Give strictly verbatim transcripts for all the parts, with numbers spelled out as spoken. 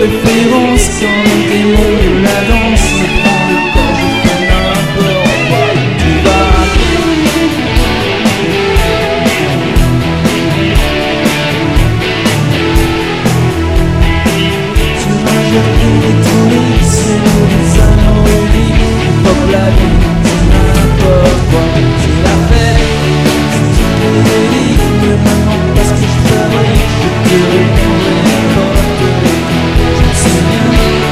référence quand le démon de la danse me prend le corps, je fais n'importe quoi. Tu vas sur un jardin étoilé, c'est des anneaux, pop la vie, c'est n'importe quoi. C'est la fête, c'est tout le délire, mais maintenant parce que je fabrique, je te répondrai n'importe quoi. Je sais bien.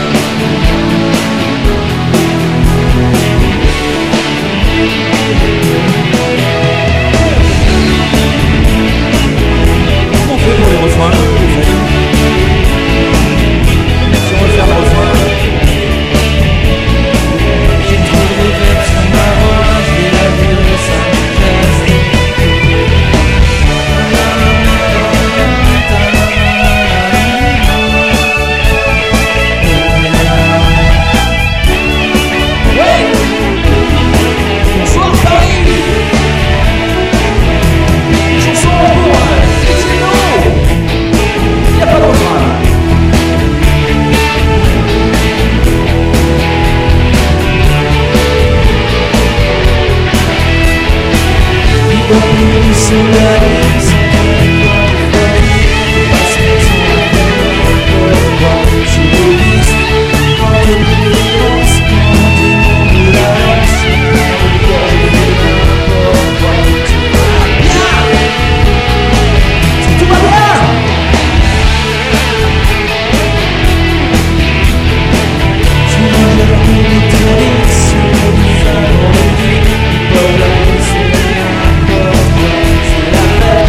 Comment on fait pour les refrains là, si on veut faire le refrain? J'ai trouvé des verbes sur ma voix, je vais la virer, ça m'intéresse. Ouais! Bonsoir Paris! Chanson pour Etienne. Y'a pas de refrain. Plus c'est la vie, c'est pas parce que tu m'as pourquoi je le dis. Je le pense quand le démon de la danse pourquoi je fais n'importe quoi. Tout va bien, tout va bien. Tu m'as jamais détourné sur le visage, on le dit. Pas la vie, c'est n'importe quoi. C'est la fête.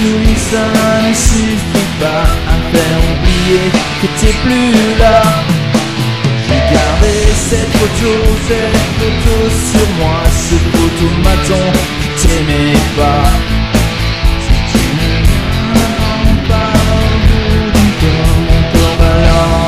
souris, ça ne suffit pas à faire oublier que t'es plus là. J'ai gardé cette photo, cette photo sur moi, ce photomaton qui t'aimait pas. Si tu ne m'entends pas au bout du corps, mon corps vaillant.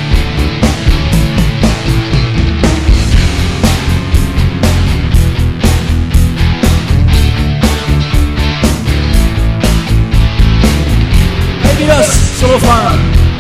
Hey Milos, sur le frein.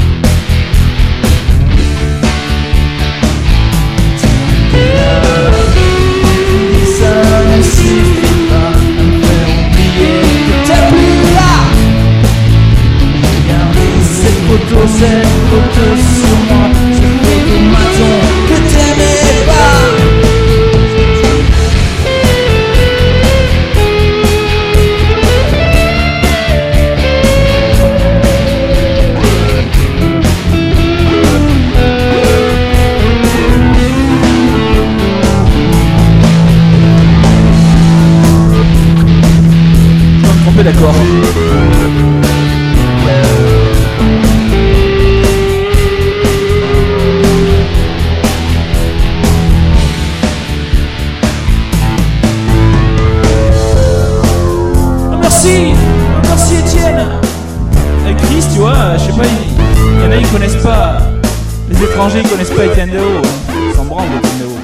Cette photo sur moi, ce photomaton que t'aimais pas. Je vais me tromper d'accord. Merci, merci Étienne. Et Chris, tu vois, je sais pas, il y en a ils connaissent pas, les étrangers ils connaissent pas Étienne Dao, ils s'en branlent Étienne Dao.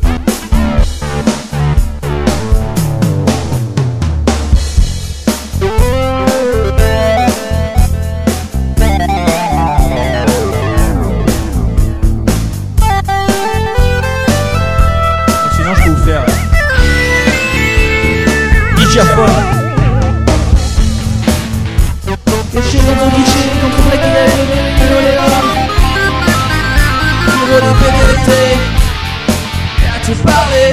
Sinon je peux vous faire Digiaphone. Caché dans ton guichet, contre la gueule, pour les P D T, à te parler.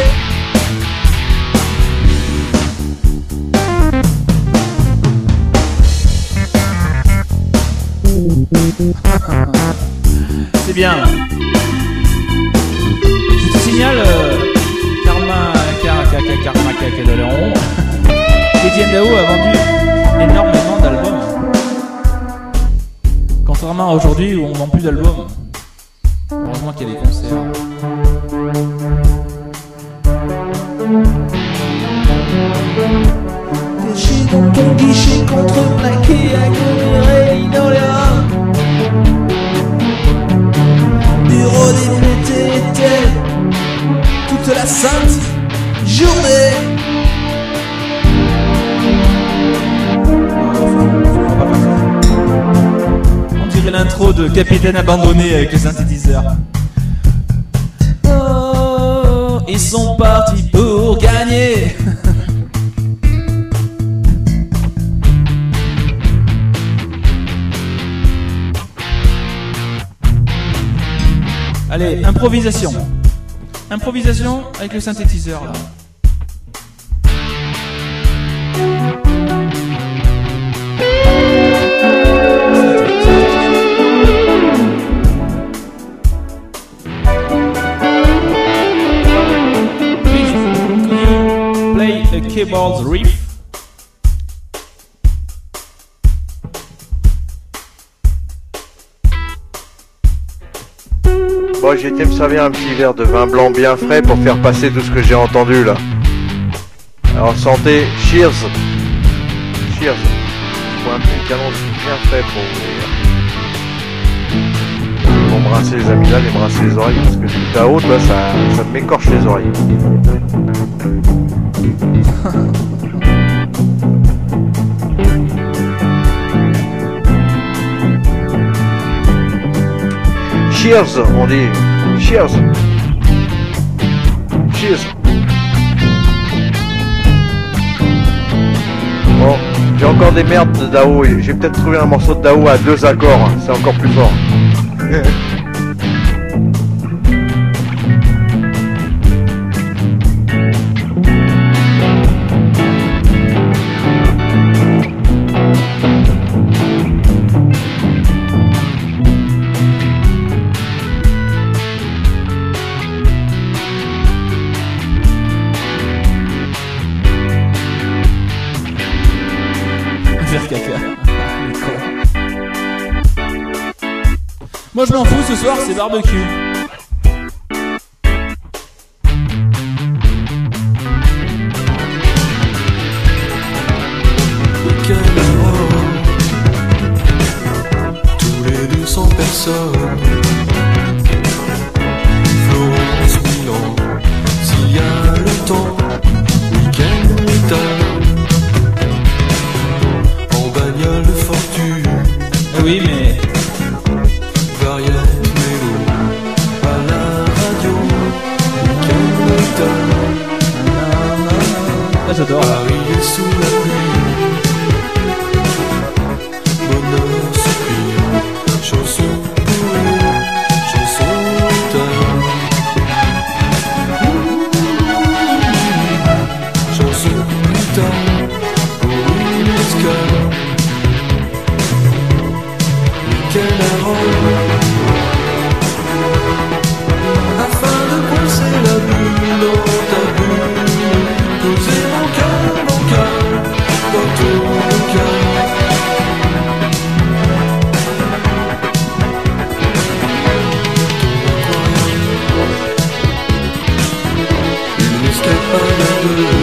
C'est bien. Je te signale, euh, Karma, Karma, Karma, Kakadaleron, Étienne Dao a vendu énormément d'albums. Contrairement à aujourd'hui où on vend plus d'albums. Heureusement qu'il y a des concerts. Caché dans ton guichet, contreplaqué, aggloméré, linoléum. Bureau des P T T, toute la sainte journée. L'intro de Capitaine Abandonné avec le synthétiseur. Oh, ils sont partis pour gagner. Allez, improvisation. Improvisation avec le synthétiseur là. A keyboard riff. Bon, j'ai été me servir un petit verre de vin blanc bien frais pour faire passer tout ce que j'ai entendu là. Alors santé, cheers. Cheers. Il faut un petit canon bien frais pour, pour me rincer les amygdales et me rincer les oreilles parce que tout à haute là, ça, ça m'écorche les oreilles. Cheers, on dit. Cheers. Cheers. Bon, j'ai encore des merdes de Dao. J'ai peut-être trouvé un morceau de Dao à deux accords. C'est encore plus fort. caca. Les cons. Moi je m'en fous, ce soir c'est barbecue. Tous les deux cents personnes. Florence, Milan, s'il y a le temps. Week-end, métal. En bagnole de fortune. Ah oui, mais. Variette, mélo. À la radio. Week-end, métal. Ah, j'adore. Paris est sous la pluie. Bonheur, soupir. Chanson pour eux. Chanson métal. Chanson métal. Pour une escale. Week-end à Rome. Afin de pousser la bulle dans ta bulle. Poser mon cœur, mon cœur, dans ton cœur. Une escapade à deux.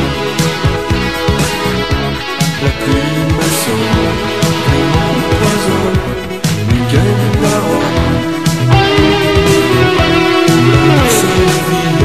La pluie me sent, et m'empoisonne. Week-end à Rome. La seule ville.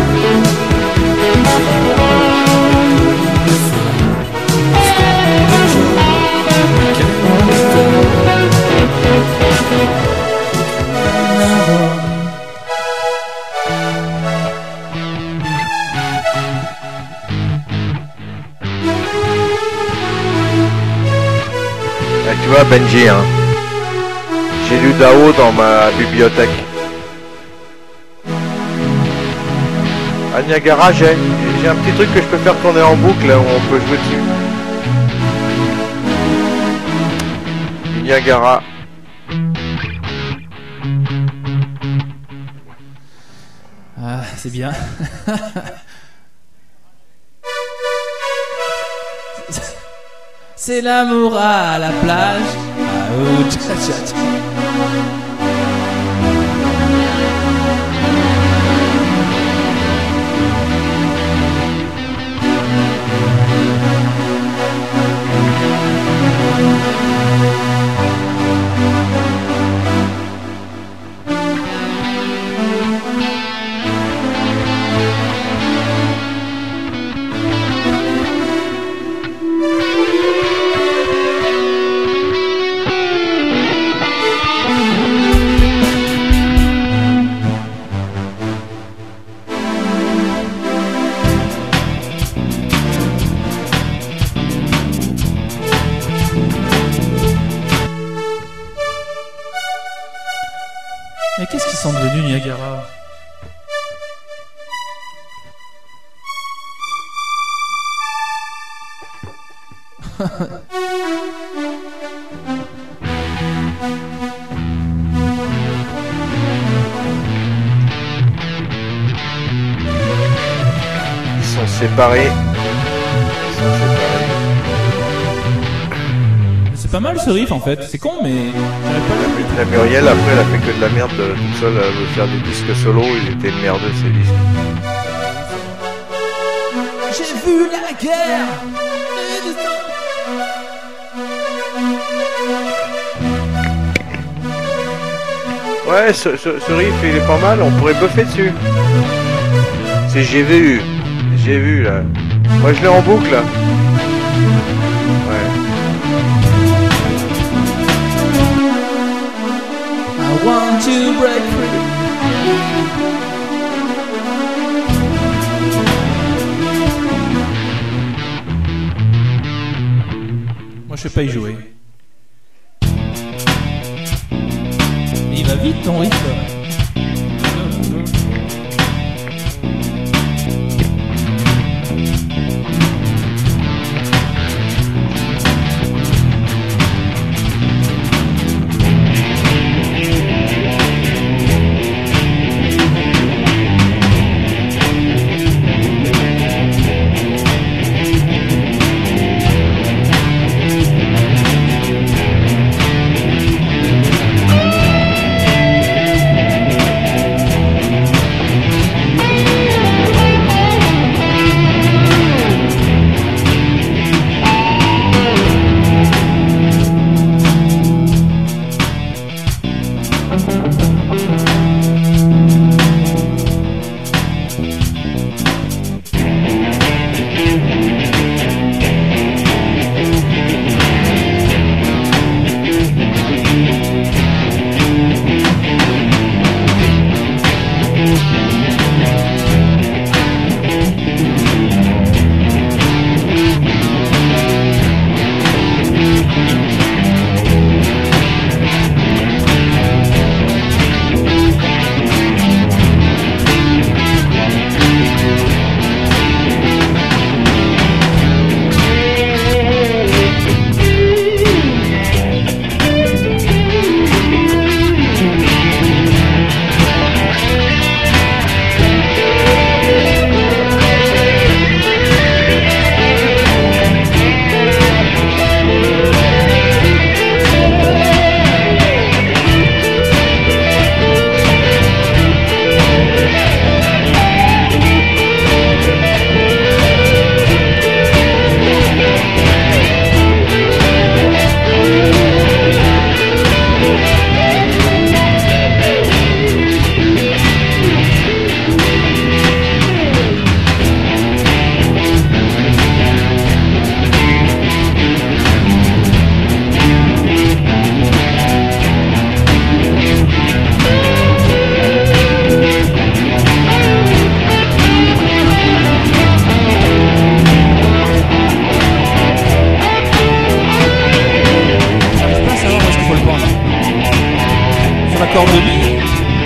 Ah, tu vois Benji, hein, j'ai lu Dao dans ma bibliothèque. À Niagara, j'ai j'ai un petit truc que je peux faire tourner en boucle là, où on peut jouer dessus. Niagara. Ah, c'est bien. C'est l'amour à la plage. Ah, oh, tcha, tcha, tcha. Mais qu'est-ce qu'ils sont devenus, Niagara? Ils sont séparés. Ils sont séparés. C'est pas mal ce riff en fait, c'est con mais j'arrive pas à le- La, la Muriel, après, elle a fait que de la merde euh, toute seule. Elle veut faire des disques solo. Ils étaient merdeux ces disques. J'ai vu la guerre. Ouais, ce, ce, ce riff il est pas mal, on pourrait buffer dessus. C'est j'ai vu, j'ai vu là. Moi je l'ai en boucle là. Ouais. I want to break free. Moi je sais pas y jouer. Mais il va vite ton riff là. cordeliers.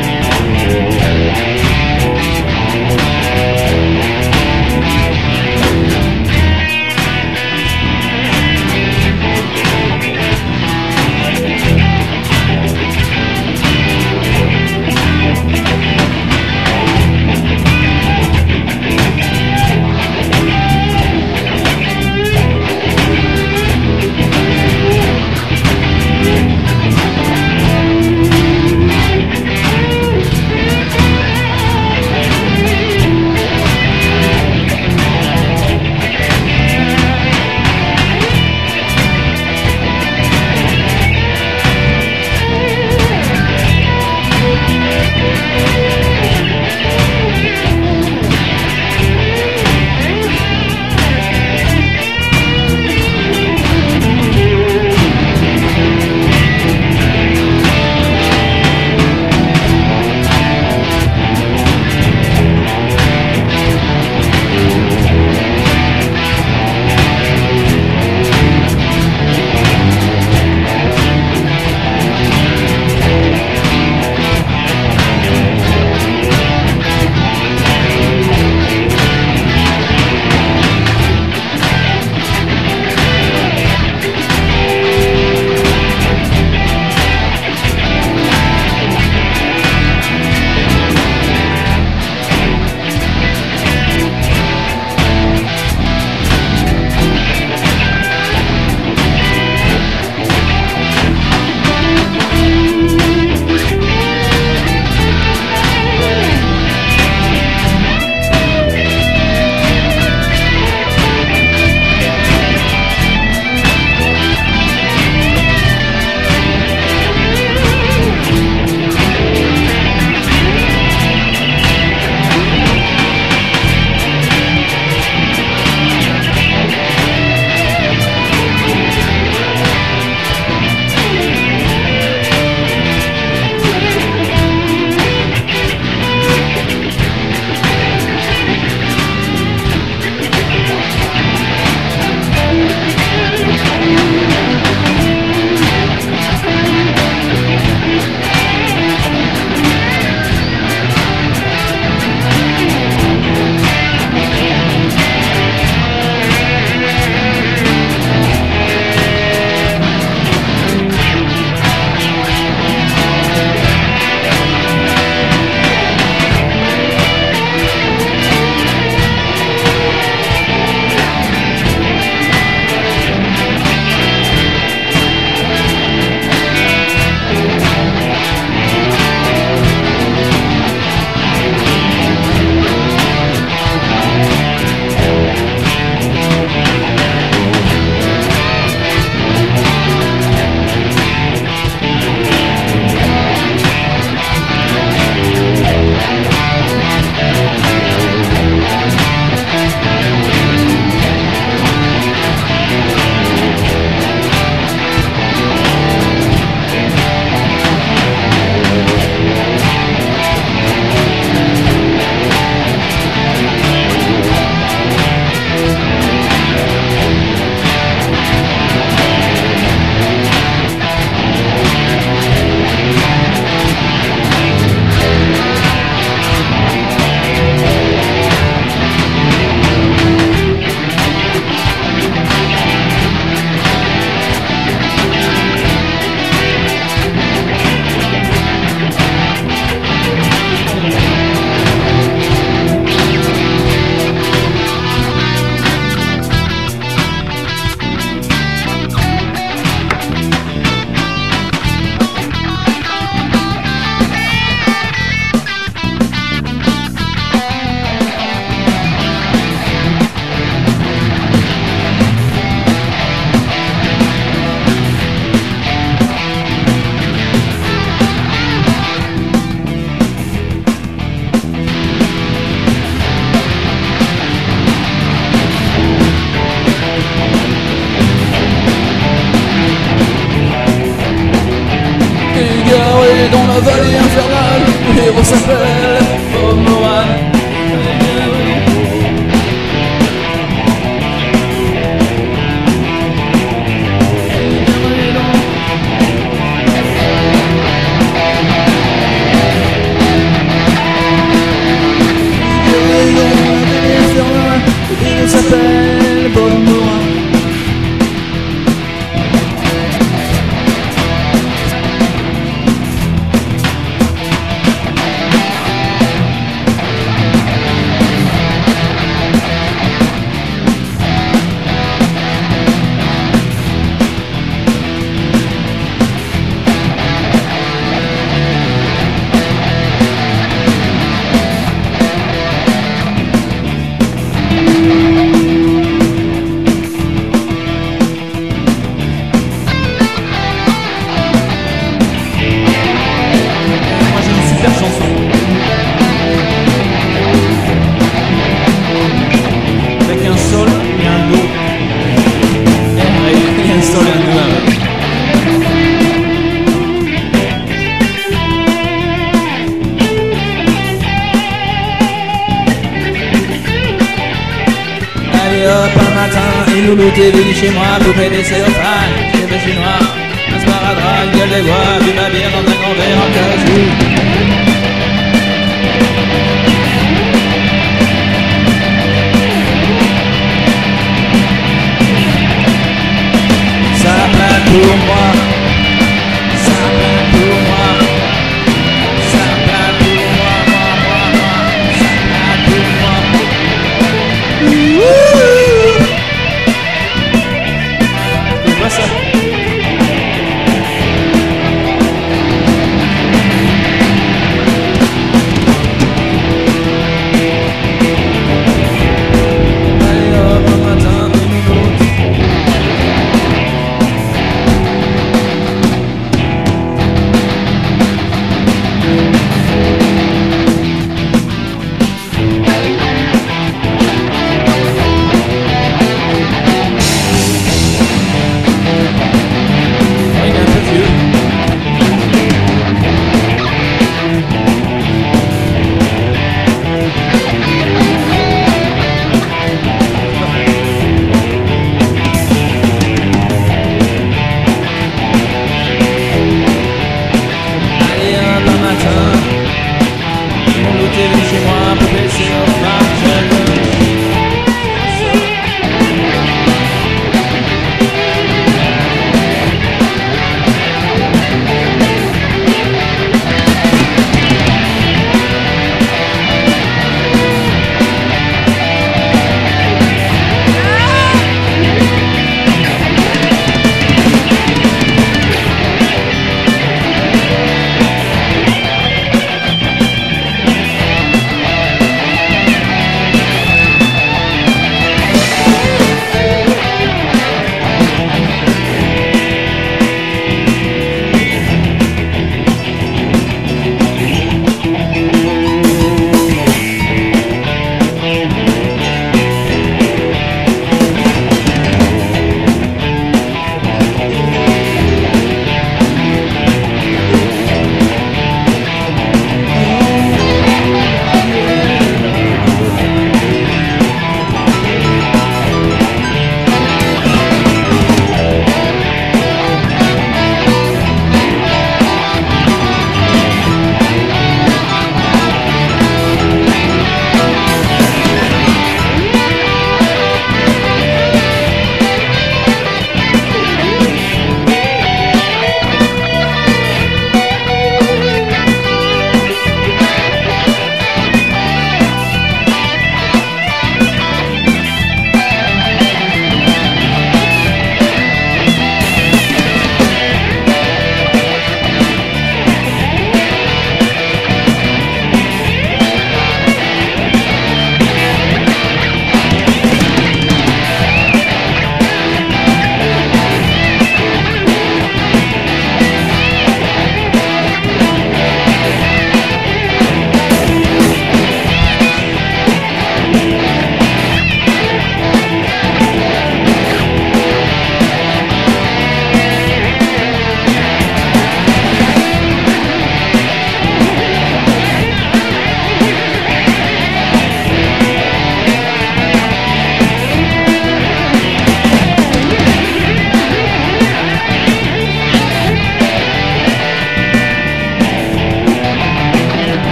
la vallée infernale, le héros s'appelle Bob Moran. belle bonne moi. Loulou t'es venu chez moi, poupée des cellophanes, cheveux chinois, un sparadrap, gueule de bois, bu ma bière dans un grand verre en cajou. Ça plaît pour moi, ça plaît pour moi, ça plaît pour moi, moi, moi, moi, ça plaît pour moi. Wouhou! Ça. Allez hop, un matin, une minute.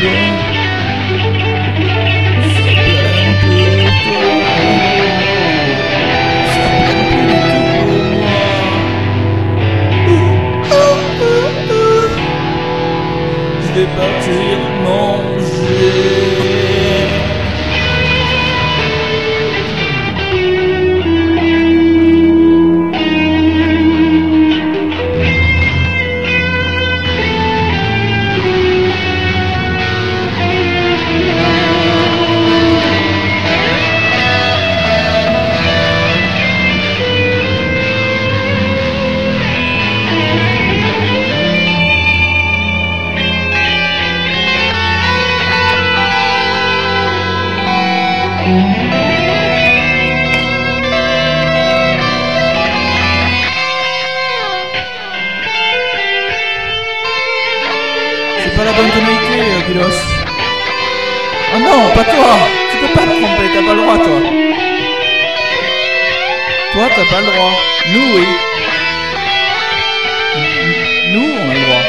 Je vais partir manger. C'est pas la bonne tonalité, euh, Gulos. Oh non, pas toi. Tu peux pas te tromper, t'as pas le droit, toi. Toi, t'as pas le droit. Nous, oui. Nous, on a le droit.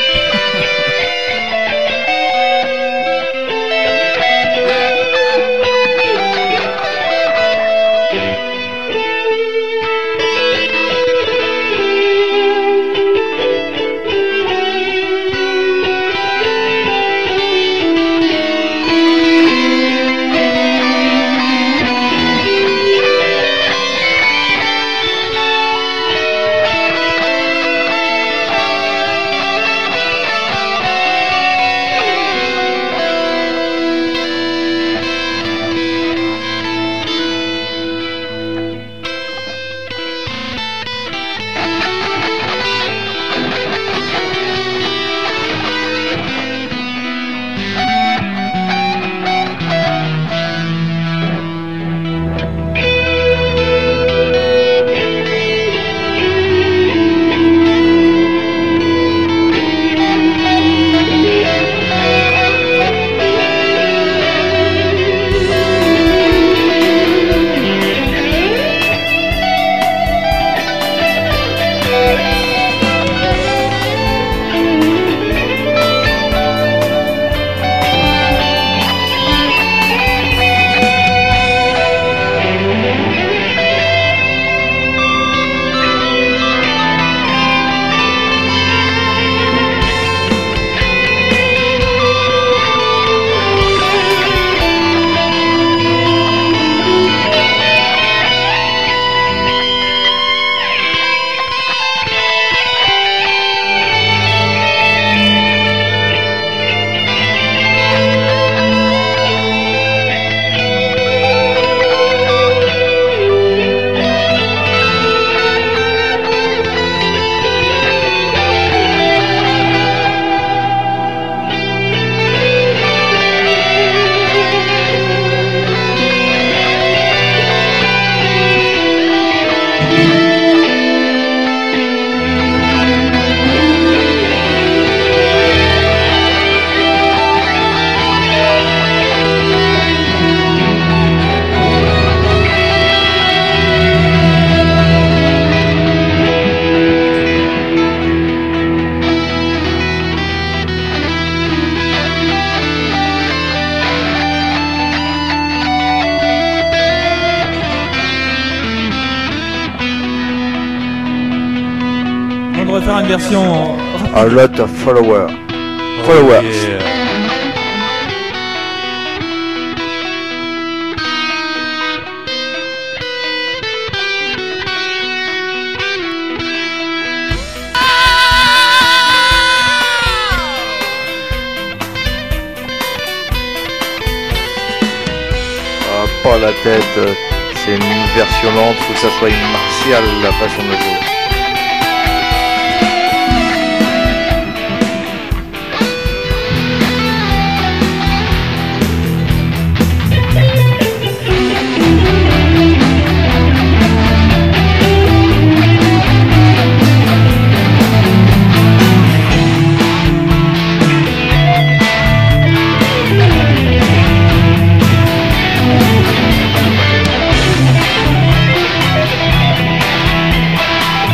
On devrait faire une version rapide. A lot of followers. Followers. Oh, yeah. Ah, pas la tête. C'est une version lente, faut que ça soit une martiale la façon de jouer. We'll be right back.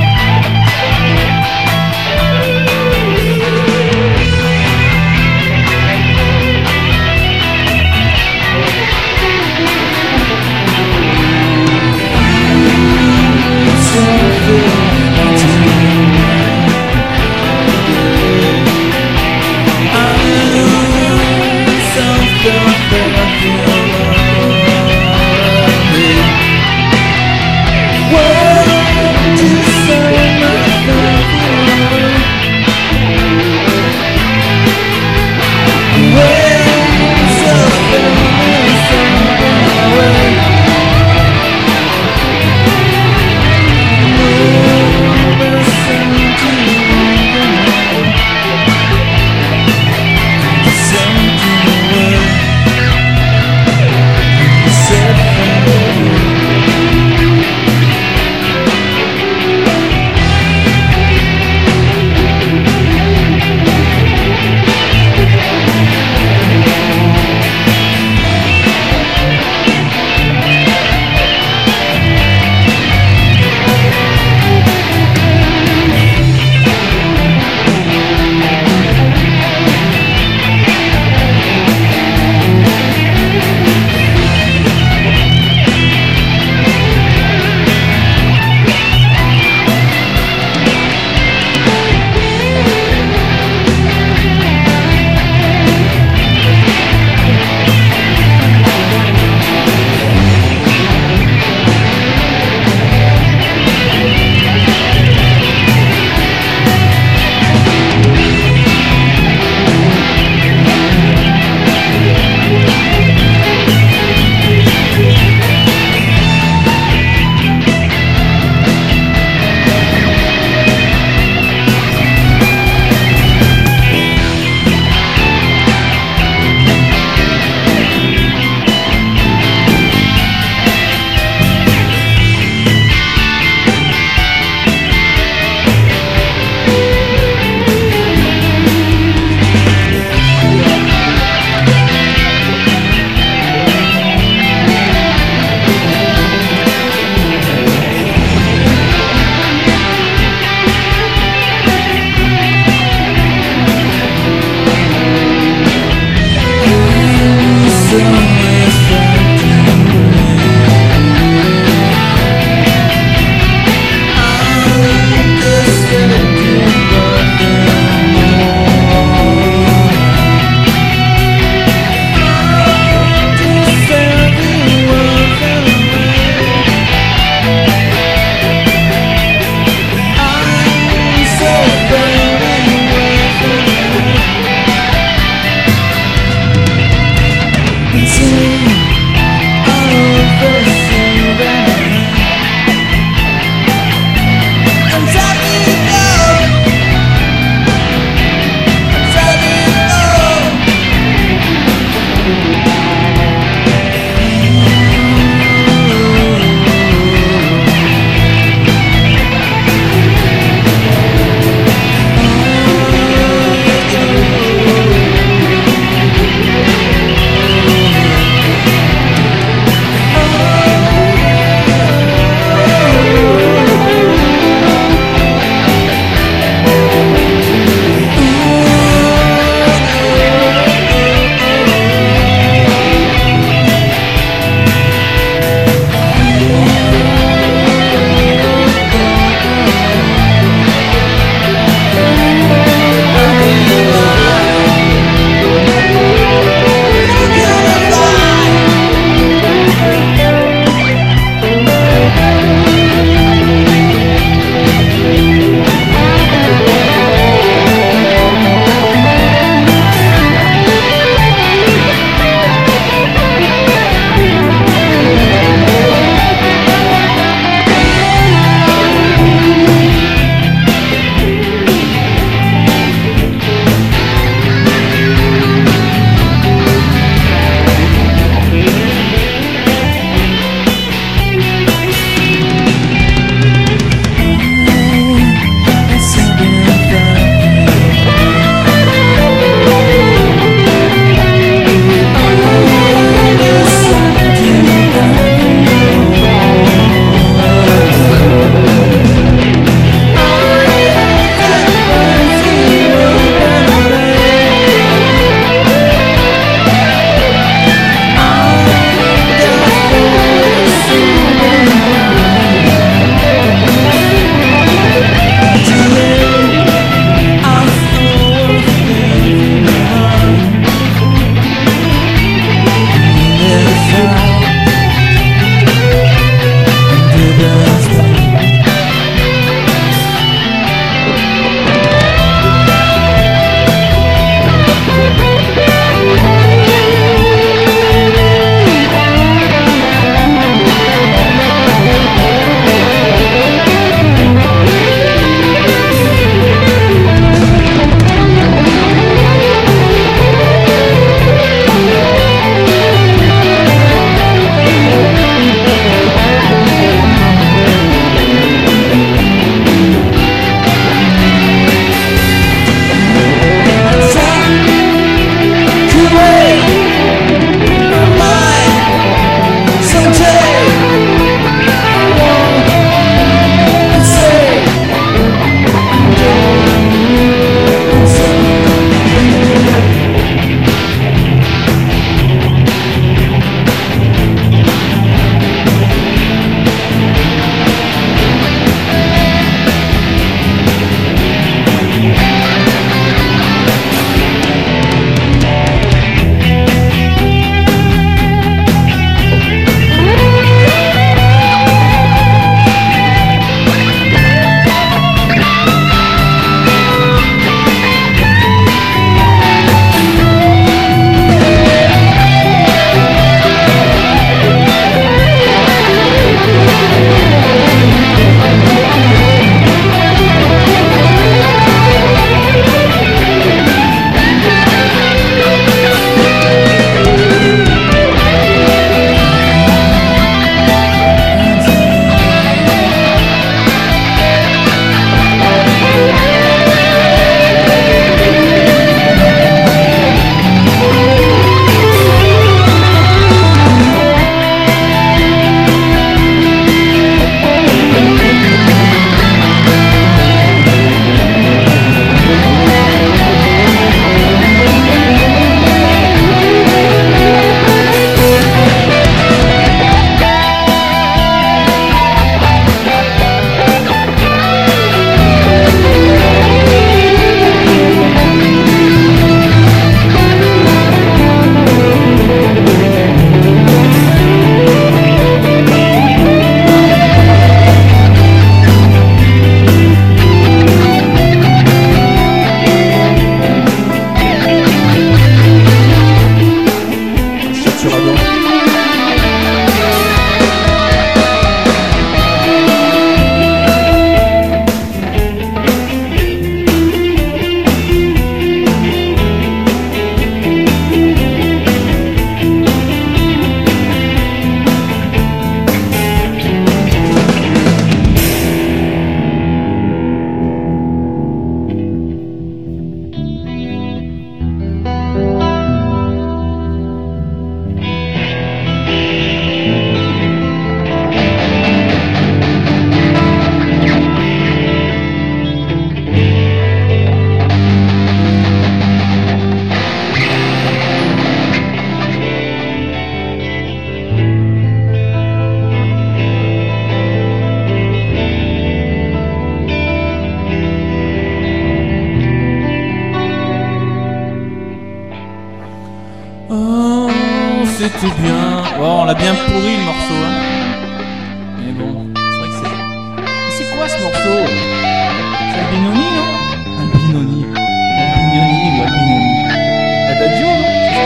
c'était bien. Bon, on l'a bien pourri le morceau, hein. Mais bon, c'est vrai que c'est. Mais c'est quoi ce morceau? C'est Albinoni, non? Albinoni. Albinoni ou Albinoni? Adagio, non?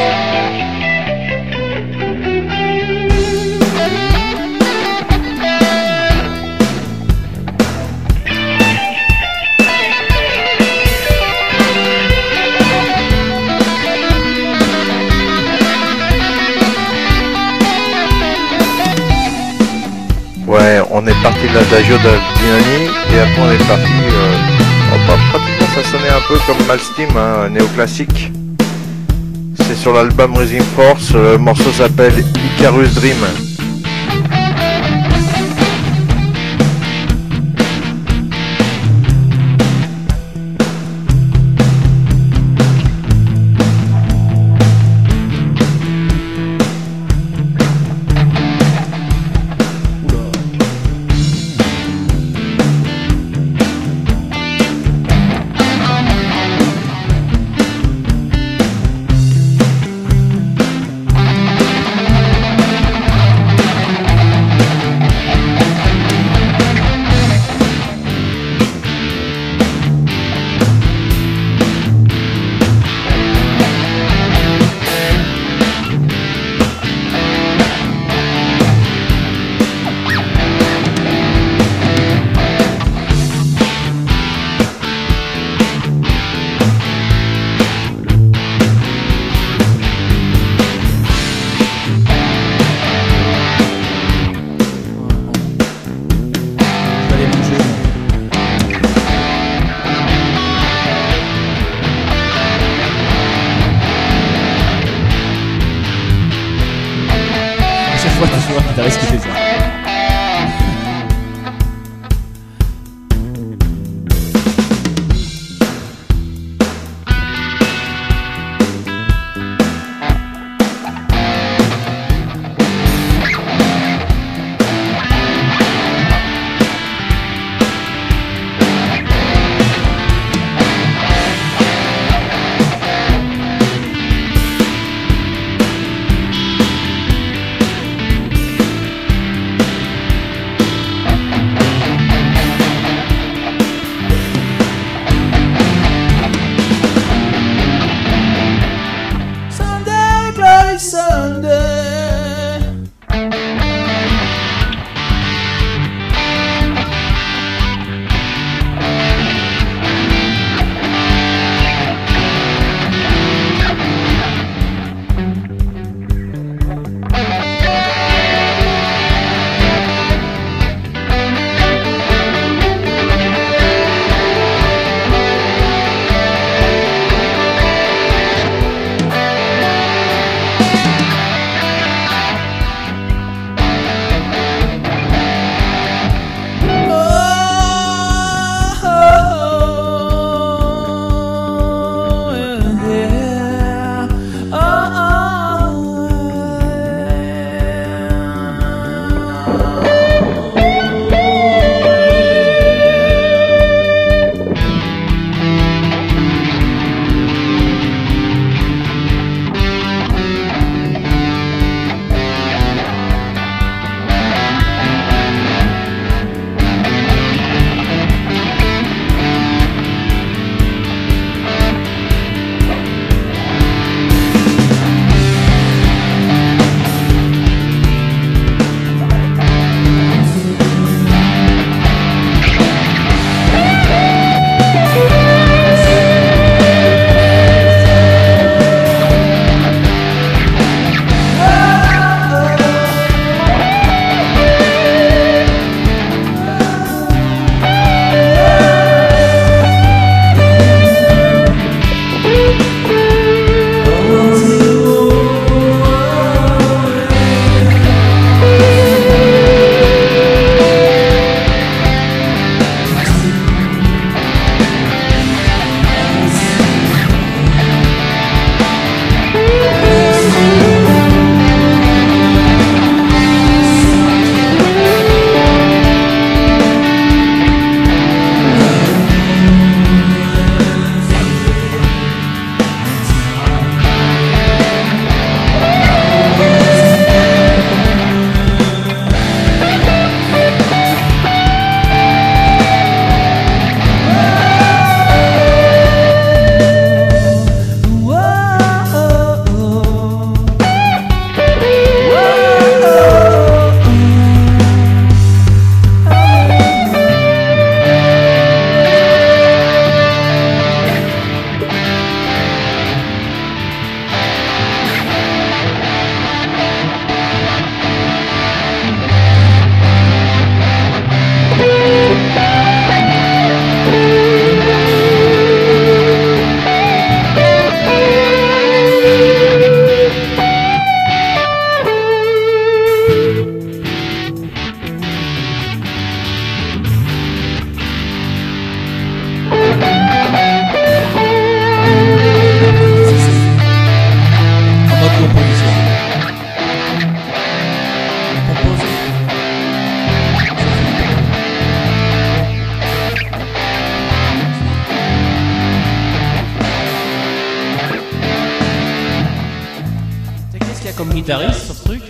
Ouais, on est parti de l'adagio d'Albinoni et après on est parti. Euh, oh, bah, pratiquement ça sonnait un peu comme Malmsteen, hein, néoclassique. C'est sur l'album Rising Force, le morceau s'appelle Icarus Dream. Guitariste qui fait ça. comme guitariste sur ce truc.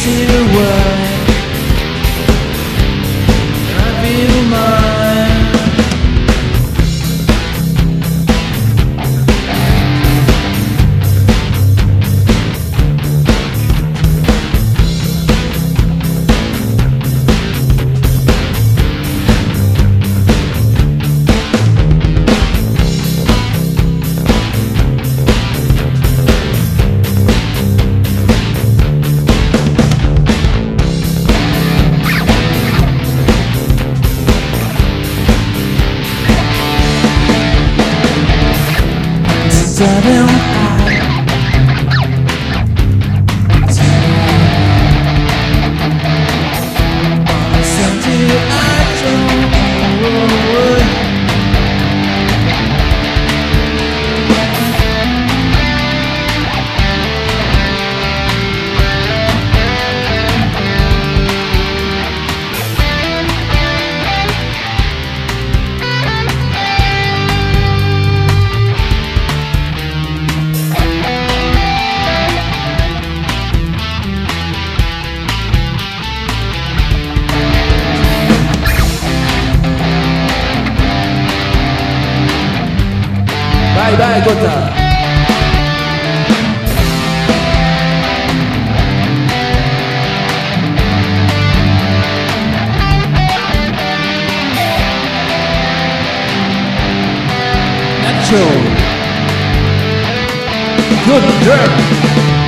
see the world, I feel mine. Southern high, something I don't know. Bye bye Gotha. Nacho. Good dirt.